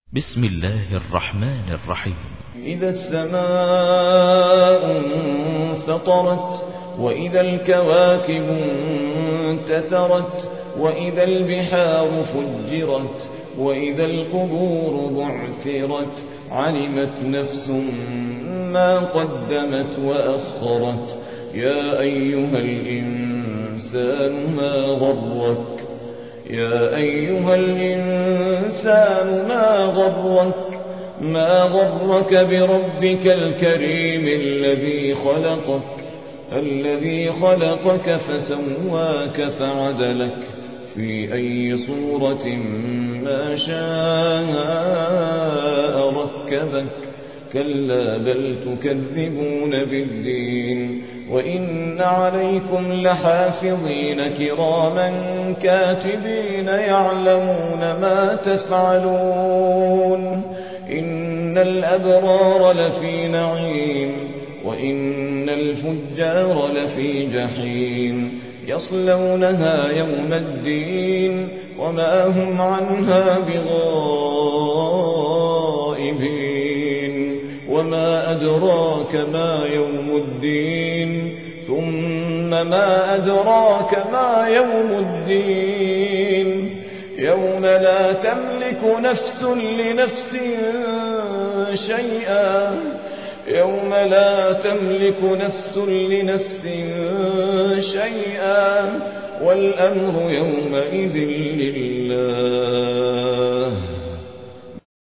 بسم الله الرحمن الرحيم. إذا السماء انفطرت وإذا الكواكب انتثرت وإذا البحار فجرت وإذا القبور بعثرت علمت نفس ما قدمت وأخرت. يا أيها الإنسان ما غرك بربك الكريم الذي خلقك فسواك فعدلك في أي صورة ما شاء ركبك. كلا بل تكذبون بالدين وإن عليكم لحافظين كراما كاتبين يعلمون ما تفعلون. إن الأبرار لفي نعيم وإن الفجار لفي جحيم يصلونها يوم الدين وما هم عنها بغائبين. وما أدراك ما يوم الدين ثم ما أدراك ما يوم الدين يوم لا تملك نفس لنفس شيئا والأمر يومئذ لله.